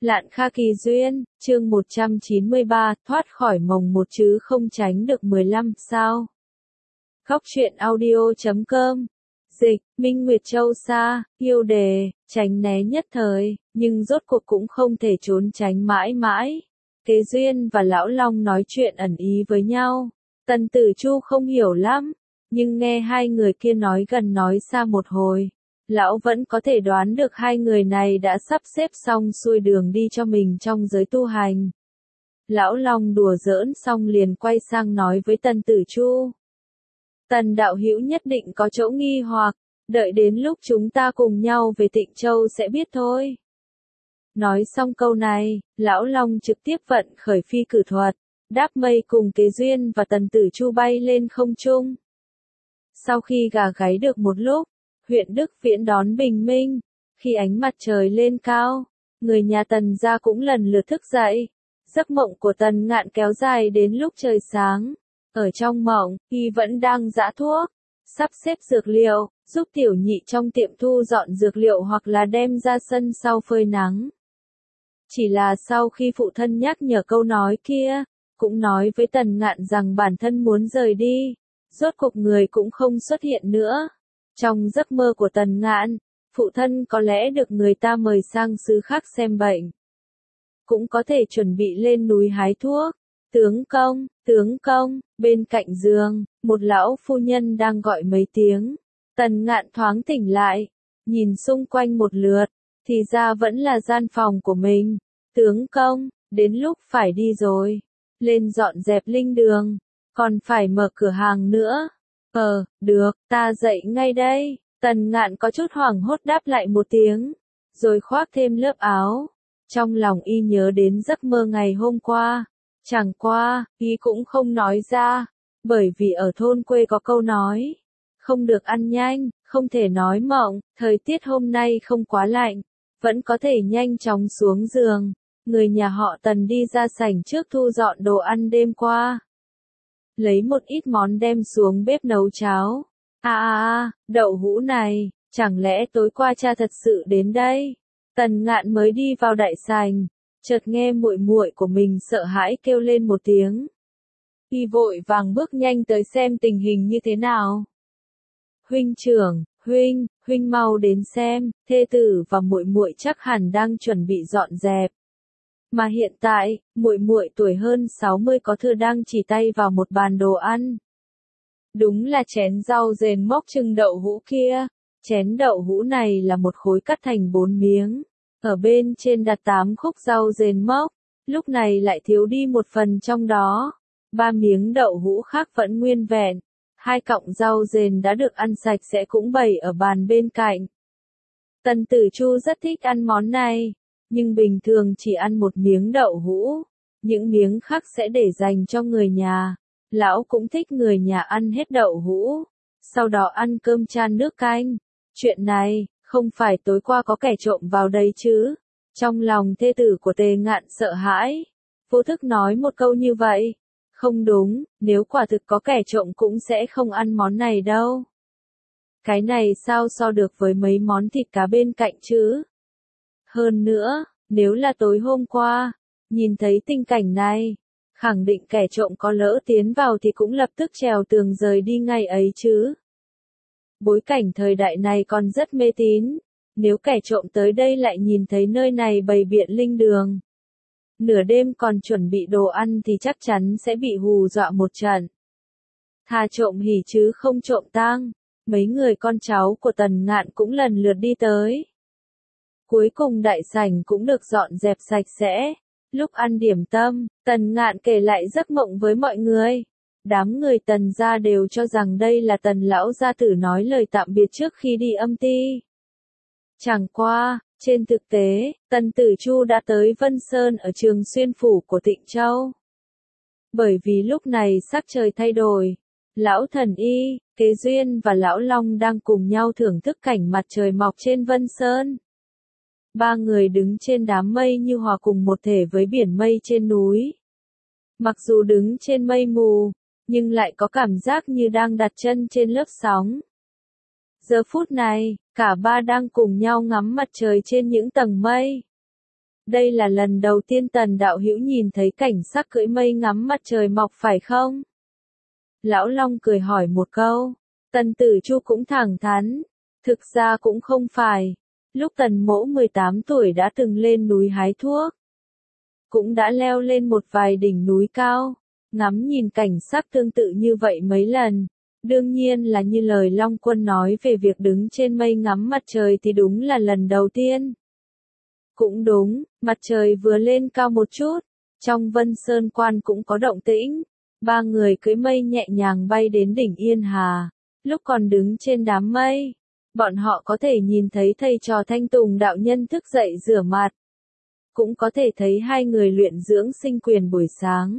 Lạn Kha Kỳ Duyên, chương 193, thoát khỏi mồng một chứ không tránh được 15, sao? Góc truyện audio.com. Dịch, Minh Nguyệt Châu Sa, yêu đề, tránh né nhất thời, nhưng rốt cuộc cũng không thể trốn tránh mãi mãi. Kế Duyên và Lão Long nói chuyện ẩn ý với nhau. Tần Tử Chu không hiểu lắm, nhưng nghe hai người kia nói gần nói xa một hồi. Lão vẫn có thể đoán được hai người này đã sắp xếp xong xuôi đường đi cho mình trong giới tu hành. Lão Long đùa giỡn xong liền quay sang nói với Tần Tử Chu. Tần đạo hữu nhất định có chỗ nghi hoặc, đợi đến lúc chúng ta cùng nhau về Tịnh Châu sẽ biết thôi. Nói xong câu này, Lão Long trực tiếp vận khởi phi cử thuật, đáp mây cùng Kế Duyên và Tần Tử Chu bay lên không trung. Sau khi gà gáy được một lúc, huyện Đức Viễn đón bình minh. Khi ánh mặt trời lên cao, người nhà Tần gia cũng lần lượt thức dậy. Giấc mộng của Tần Ngạn kéo dài đến lúc trời sáng. Ở trong mộng, y vẫn đang giã thuốc, sắp xếp dược liệu, giúp tiểu nhị trong tiệm thu dọn dược liệu hoặc là đem ra sân sau phơi nắng. Chỉ là sau khi phụ thân nhắc nhở câu nói kia, cũng nói với Tần Ngạn rằng bản thân muốn rời đi, rốt cuộc người cũng không xuất hiện nữa. Trong giấc mơ của Tần Ngạn, phụ thân có lẽ được người ta mời sang xứ khác xem bệnh. Cũng có thể chuẩn bị lên núi hái thuốc. Tướng công, bên cạnh giường, một lão phu nhân đang gọi mấy tiếng. Tần Ngạn thoáng tỉnh lại, nhìn xung quanh một lượt, thì ra vẫn là gian phòng của mình. Tướng công, đến lúc phải đi rồi. Lên dọn dẹp linh đường, còn phải mở cửa hàng nữa. Được, ta dậy ngay đây. Tần Ngạn có chút hoảng hốt đáp lại một tiếng, rồi khoác thêm lớp áo. Trong lòng y nhớ đến giấc mơ ngày hôm qua. Chẳng qua, y cũng không nói ra, bởi vì ở thôn quê có câu nói, không được ăn nhanh, không thể nói mộng, thời tiết hôm nay không quá lạnh, vẫn có thể nhanh chóng xuống giường. Người nhà họ Tần đi ra sảnh trước thu dọn đồ ăn đêm qua. Lấy một ít món đem xuống bếp nấu cháo. Đậu hũ này, chẳng lẽ tối qua cha thật sự đến đây? Tần Ngạn mới đi vào đại sảnh, chợt nghe muội muội của mình sợ hãi kêu lên một tiếng. Y vội vàng bước nhanh tới xem tình hình như thế nào. Huynh trưởng, huynh mau đến xem, thê tử và muội muội chắc hẳn đang chuẩn bị dọn dẹp. Mà hiện tại, muội muội tuổi hơn 60 có thừa đang chỉ tay vào một bàn đồ ăn. Đúng là chén rau dền móc trưng đậu hũ kia. Chén đậu hũ này là một khối cắt thành 4 miếng. Ở bên trên đặt 8 khúc rau dền móc. Lúc này lại thiếu đi một phần trong đó. 3 miếng đậu hũ khác vẫn nguyên vẹn. 2 cọng rau dền đã được ăn sạch sẽ cũng bày ở bàn bên cạnh. Tần Tử Chu rất thích ăn món này, nhưng bình thường chỉ ăn một miếng đậu hũ. Những miếng khác sẽ để dành cho người nhà. Lão cũng thích người nhà ăn hết đậu hũ, sau đó ăn cơm chan nước canh. Chuyện này, không phải tối qua có kẻ trộm vào đây chứ? Trong lòng thê tử của Tề Ngạn sợ hãi, vô thức nói một câu như vậy. Không đúng, nếu quả thực có kẻ trộm cũng sẽ không ăn món này đâu. Cái này sao so được với mấy món thịt cá bên cạnh chứ? Hơn nữa, nếu là tối hôm qua, nhìn thấy tình cảnh này, khẳng định kẻ trộm có lỡ tiến vào thì cũng lập tức trèo tường rời đi ngay ấy chứ. Bối cảnh thời đại này còn rất mê tín, nếu kẻ trộm tới đây lại nhìn thấy nơi này bày biện linh đường. Nửa đêm còn chuẩn bị đồ ăn thì chắc chắn sẽ bị hù dọa một trận. Thà trộm hỉ chứ không trộm tang. Mấy người con cháu của Tần Ngạn cũng lần lượt đi tới. Cuối cùng đại sảnh cũng được dọn dẹp sạch sẽ. Lúc ăn điểm tâm, Tần Ngạn kể lại giấc mộng với mọi người. Đám người Tần gia đều cho rằng đây là Tần lão gia tử nói lời tạm biệt trước khi đi âm ti. Chẳng qua, trên thực tế, Tần Tử Chu đã tới Vân Sơn ở Trường Xuyên phủ của Tịnh Châu. Bởi vì lúc này sắc trời thay đổi, Lão Thần Y, Kế Duyên và Lão Long đang cùng nhau thưởng thức cảnh mặt trời mọc trên Vân Sơn. 3 người đứng trên đám mây như hòa cùng một thể với biển mây trên núi. Mặc dù đứng trên mây mù, nhưng lại có cảm giác như đang đặt chân trên lớp sóng. Giờ phút này, cả ba đang cùng nhau ngắm mặt trời trên những tầng mây. Đây là lần đầu tiên Tần đạo hữu nhìn thấy cảnh sắc cưỡi mây ngắm mặt trời mọc phải không? Lão Long cười hỏi một câu. Tần Tử Chu cũng thẳng thắn. Thực ra cũng không phải. Lúc Tần Mỗ 18 tuổi đã từng lên núi hái thuốc. Cũng đã leo lên một vài đỉnh núi cao. Ngắm nhìn cảnh sắc tương tự như vậy mấy lần. Đương nhiên là như lời Long Quân nói về việc đứng trên mây ngắm mặt trời thì đúng là lần đầu tiên. Cũng đúng, mặt trời vừa lên cao một chút. Trong Vân Sơn Quan cũng có động tĩnh. 3 người cưỡi mây nhẹ nhàng bay đến đỉnh Yên Hà. Lúc còn đứng trên đám mây, bọn họ có thể nhìn thấy thầy trò Thanh Tùng đạo nhân thức dậy rửa mặt. Cũng có thể thấy hai người luyện dưỡng sinh quyền buổi sáng.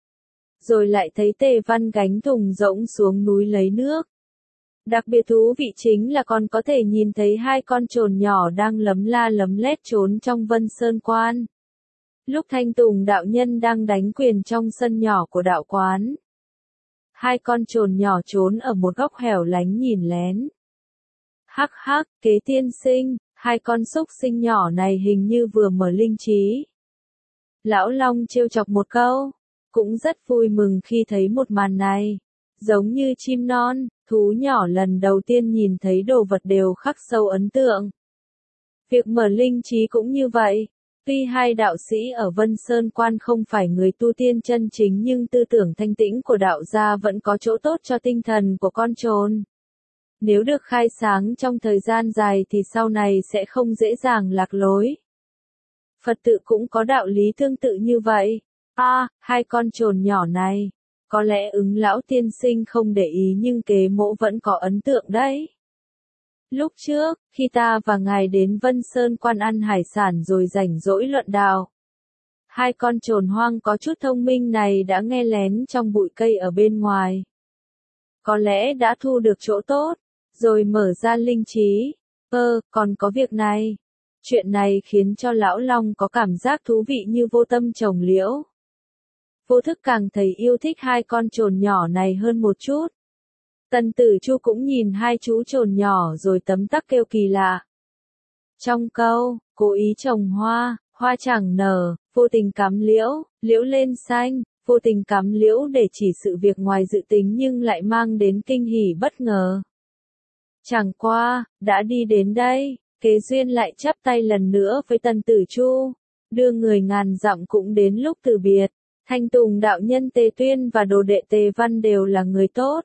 Rồi lại thấy Tề Văn gánh thùng rỗng xuống núi lấy nước. Đặc biệt thú vị chính là còn có thể nhìn thấy 2 con trồn nhỏ đang lấm la lấm lét trốn trong Vân Sơn Quan. Lúc Thanh Tùng đạo nhân đang đánh quyền trong sân nhỏ của đạo quán. 2 con trồn nhỏ trốn ở một góc hẻo lánh nhìn lén. Hắc hắc, Kế tiên sinh, 2 con súc sinh nhỏ này hình như vừa mở linh trí. Lão Long trêu chọc một câu, cũng rất vui mừng khi thấy một màn này. Giống như chim non, thú nhỏ lần đầu tiên nhìn thấy đồ vật đều khắc sâu ấn tượng. Việc mở linh trí cũng như vậy. Tuy 2 đạo sĩ ở Vân Sơn Quan không phải người tu tiên chân chính nhưng tư tưởng thanh tĩnh của đạo gia vẫn có chỗ tốt cho tinh thần của con trồn. Nếu được khai sáng trong thời gian dài thì sau này sẽ không dễ dàng lạc lối. Phật tự cũng có đạo lý tương tự như vậy. 2 con trồn nhỏ này, có lẽ Ứng lão tiên sinh không để ý nhưng Kế Mỗ vẫn có ấn tượng đấy. Lúc trước, khi ta và ngài đến Vân Sơn Quan ăn hải sản rồi rảnh rỗi luận đạo. 2 con trồn hoang có chút thông minh này đã nghe lén trong bụi cây ở bên ngoài. Có lẽ đã thu được chỗ tốt, rồi mở ra linh trí. Còn có việc này. Chuyện này khiến cho Lão Long có cảm giác thú vị như vô tâm trồng liễu. Vô thức càng thấy yêu thích 2 con trồn nhỏ này hơn một chút. Tần Tử Chu cũng nhìn 2 chú trồn nhỏ rồi tấm tắc kêu kỳ lạ. Trong câu, cố ý trồng hoa, hoa chẳng nở, vô tình cắm liễu, liễu lên xanh, vô tình cắm liễu để chỉ sự việc ngoài dự tính nhưng lại mang đến kinh hỉ bất ngờ. Chẳng qua, đã đi đến đây, Kế Duyên lại chắp tay lần nữa với Tần Tử Chu, đưa người ngàn dặm cũng đến lúc từ biệt. Thanh Tùng đạo nhân Tề Tuyên và đồ đệ Tề Văn đều là người tốt.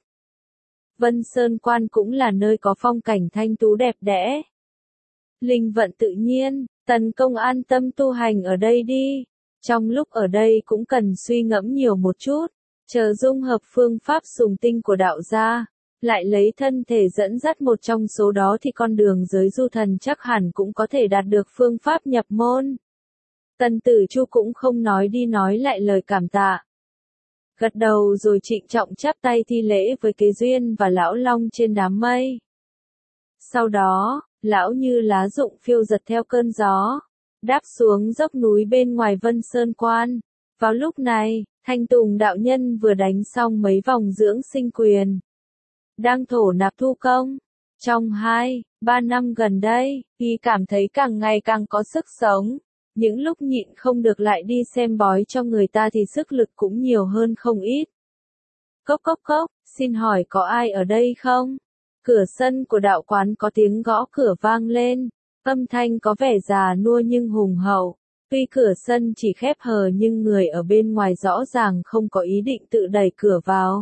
Vân Sơn Quan cũng là nơi có phong cảnh thanh tú đẹp đẽ. Linh vận tự nhiên, Tần công an tâm tu hành ở đây đi. Trong lúc ở đây cũng cần suy ngẫm nhiều một chút, chờ dung hợp phương pháp sùng tinh của đạo gia, lại lấy thân thể dẫn dắt một trong số đó thì con đường giới du thần chắc hẳn cũng có thể đạt được phương pháp nhập môn. Tần Tử Chu cũng không nói đi nói lại lời cảm tạ. Gật đầu rồi trịnh trọng chắp tay thi lễ với Kế Duyên và Lão Long trên đám mây. Sau đó, lão như lá rụng phiêu giật theo cơn gió, đáp xuống dốc núi bên ngoài Vân Sơn Quan. Vào lúc này, Thanh Tùng đạo nhân vừa đánh xong mấy vòng dưỡng sinh quyền. Đang thổ nạp thu công. Trong 2-3 năm gần đây, y cảm thấy càng ngày càng có sức sống. Những lúc nhịn không được lại đi xem bói cho người ta thì sức lực cũng nhiều hơn không ít. Cốc cốc cốc, xin hỏi có ai ở đây không? Cửa sân của đạo quán có tiếng gõ cửa vang lên, âm thanh có vẻ già nua nhưng hùng hậu. Tuy cửa sân chỉ khép hờ nhưng người ở bên ngoài rõ ràng không có ý định tự đẩy cửa vào.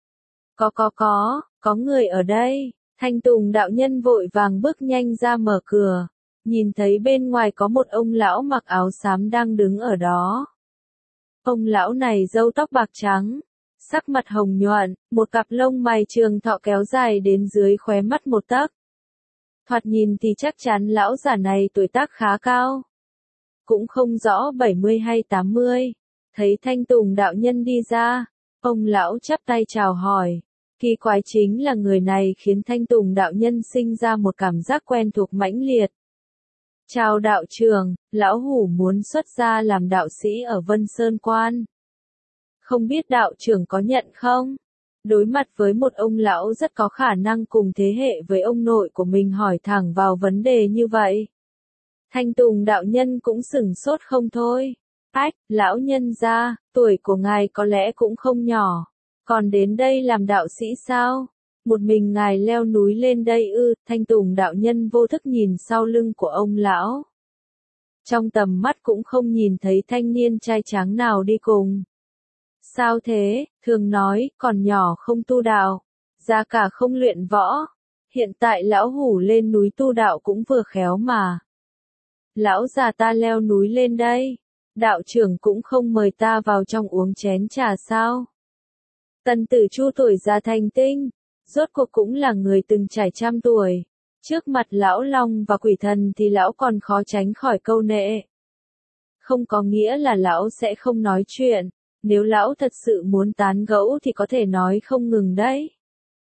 Có người ở đây. Thanh Tùng đạo nhân vội vàng bước nhanh ra mở cửa. Nhìn thấy bên ngoài có một ông lão mặc áo xám đang đứng ở đó. Ông lão này râu tóc bạc trắng, sắc mặt hồng nhuận, một cặp lông mày trường thọ kéo dài đến dưới khóe mắt một tấc. Thoạt nhìn thì chắc chắn lão già này tuổi tác khá cao. Cũng không rõ 70 hay 80. Thấy Thanh Tùng đạo nhân đi ra, ông lão chắp tay chào hỏi. Kỳ quái chính là người này khiến Thanh Tùng đạo nhân sinh ra một cảm giác quen thuộc mãnh liệt. Chào đạo trưởng, lão hủ muốn xuất gia làm đạo sĩ ở Vân Sơn Quan. Không biết đạo trưởng có nhận không? Đối mặt với một ông lão rất có khả năng cùng thế hệ với ông nội của mình hỏi thẳng vào vấn đề như vậy. Thanh Tùng đạo nhân cũng sửng sốt không thôi. Ách, lão nhân gia, tuổi của ngài có lẽ cũng không nhỏ. Còn đến đây làm đạo sĩ sao? Một mình ngài leo núi lên đây ư? Thanh Tùng đạo nhân vô thức nhìn sau lưng của ông lão. Trong tầm mắt cũng không nhìn thấy thanh niên trai tráng nào đi cùng. Sao thế? Thường nói, còn nhỏ không tu đạo, già cả không luyện võ. Hiện tại lão hủ lên núi tu đạo cũng vừa khéo mà. Lão già ta leo núi lên đây, đạo trưởng cũng không mời ta vào trong uống chén trà sao? Tần Tử Chu tuổi già thành tinh, rốt cuộc cũng là người từng trải trăm tuổi. Trước mặt lão long và quỷ thần thì lão còn khó tránh khỏi câu nệ. Không có nghĩa là lão sẽ không nói chuyện, nếu lão thật sự muốn tán gẫu thì có thể nói không ngừng đấy.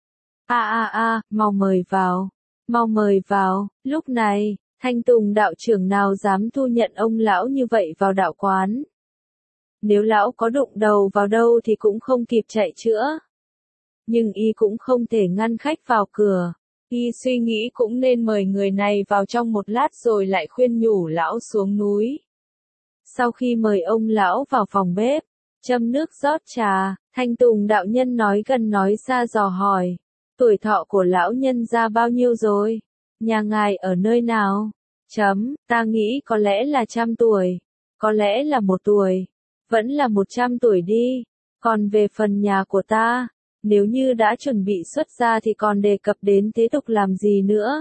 Mau mời vào, lúc này, Thanh Tùng đạo trưởng nào dám thu nhận ông lão như vậy vào đạo quán. Nếu lão có đụng đầu vào đâu thì cũng không kịp chạy chữa. Nhưng y cũng không thể ngăn khách vào cửa. Y suy nghĩ cũng nên mời người này vào trong một lát rồi lại khuyên nhủ lão xuống núi. Sau khi mời ông lão vào phòng bếp, châm nước rót trà, Thanh Tùng đạo nhân nói gần nói xa dò hỏi. Tuổi thọ của lão nhân ra bao nhiêu rồi? Nhà ngài ở nơi nào? Ta nghĩ có lẽ là 100 tuổi. Có lẽ là 1 tuổi. Vẫn là 100 tuổi đi. Còn về phần nhà của ta, nếu như đã chuẩn bị xuất gia thì còn đề cập đến thế tục làm gì nữa.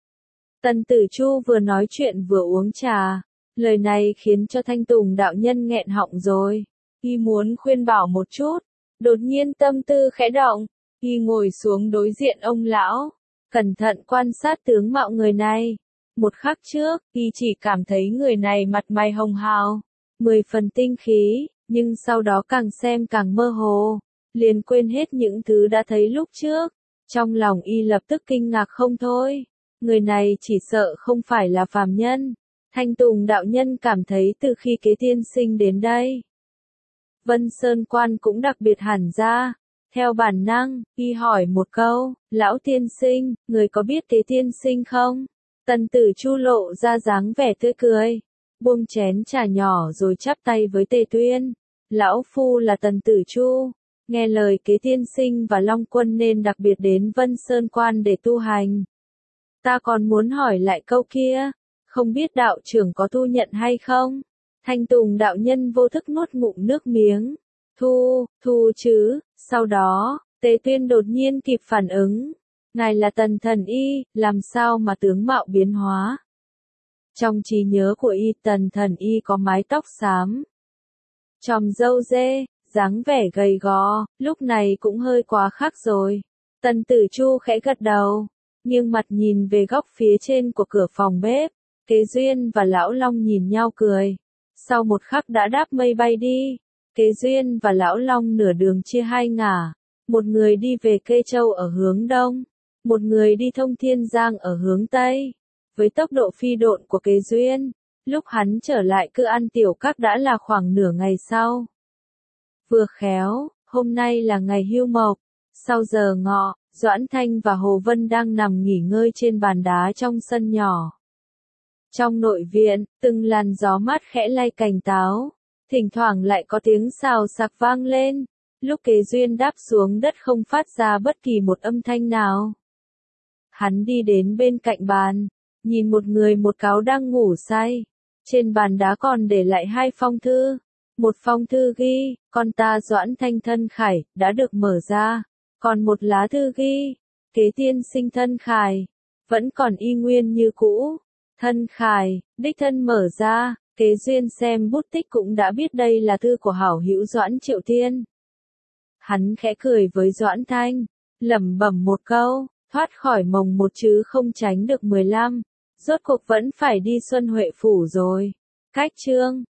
Tần Tử Chu vừa nói chuyện vừa uống trà. Lời này khiến cho Thanh Tùng đạo nhân nghẹn họng rồi. Y muốn khuyên bảo một chút. Đột nhiên tâm tư khẽ động. Y ngồi xuống đối diện ông lão. Cẩn thận quan sát tướng mạo người này. Một khắc trước, y chỉ cảm thấy người này mặt mày hồng hào. 10 phần tinh khí, nhưng sau đó càng xem càng mơ hồ. Liền quên hết những thứ đã thấy lúc trước. Trong lòng y lập tức kinh ngạc không thôi. Người này chỉ sợ không phải là phàm nhân. Thanh Tùng đạo nhân cảm thấy từ khi Kế Tiên Sinh đến đây, Vân Sơn Quan cũng đặc biệt hẳn ra. Theo bản năng, y hỏi một câu, lão tiên sinh, người có biết Kế Tiên Sinh không? Tần Tử Chu lộ ra dáng vẻ tươi cười, buông chén trà nhỏ rồi chắp tay với Tề Tuyên. Lão phu là Tần Tử Chu, nghe lời Kế Tiên Sinh và Long Quân nên đặc biệt đến Vân Sơn Quan để tu hành. Ta còn muốn hỏi lại câu kia, không biết đạo trưởng có thu nhận hay không? Thanh Tùng đạo nhân vô thức nuốt ngụm nước miếng. Thu chứ. Sau đó, Tề Tuyên đột nhiên kịp phản ứng. Ngài là Tần Thần Y, làm sao mà tướng mạo biến hóa? Trong trí nhớ của y, Tần Thần Y có mái tóc xám, chòm râu dê, dáng vẻ gầy gò, lúc này cũng hơi quá khác rồi. Tần Tử Chu khẽ gật đầu, nghiêng mặt nhìn về góc phía trên của cửa phòng bếp. Kế Duyên và Lão Long nhìn nhau cười. Sau một khắc đã đáp mây bay đi. Kế Duyên và Lão Long nửa đường chia hai ngả. Một người đi về Kê Châu ở hướng đông, một người đi Thông Thiên Giang ở hướng tây. Với tốc độ phi độn của Kế Duyên, lúc hắn trở lại Cư An Tiểu Các đã là khoảng nửa ngày sau. Vừa khéo, hôm nay là ngày hưu mộc. Sau giờ ngọ, Doãn Thanh và Hồ Vân đang nằm nghỉ ngơi trên bàn đá trong sân nhỏ. Trong nội viện, từng làn gió mát khẽ lay cành táo, thỉnh thoảng lại có tiếng xào xạc vang lên. Lúc Kế Duyên đáp xuống đất không phát ra bất kỳ một âm thanh nào. Hắn đi đến bên cạnh bàn, nhìn một người một cáo đang ngủ say. Trên bàn đá còn để lại 2 phong thư. Một phong thư ghi, con ta Doãn Thanh thân khải, đã được mở ra. Còn một lá thư ghi, Kế Tiên Sinh thân khải, vẫn còn y nguyên như cũ. Thân khải, đích thân mở ra. Kế Duyên xem bút tích cũng đã biết đây là thư của hảo hữu Doãn Triệu Tiên. Hắn khẽ cười với Doãn Thanh, lẩm bẩm một câu, thoát khỏi mồng một chứ không tránh được 15. Rốt cuộc vẫn phải đi Xuân Huệ Phủ rồi. Cách chương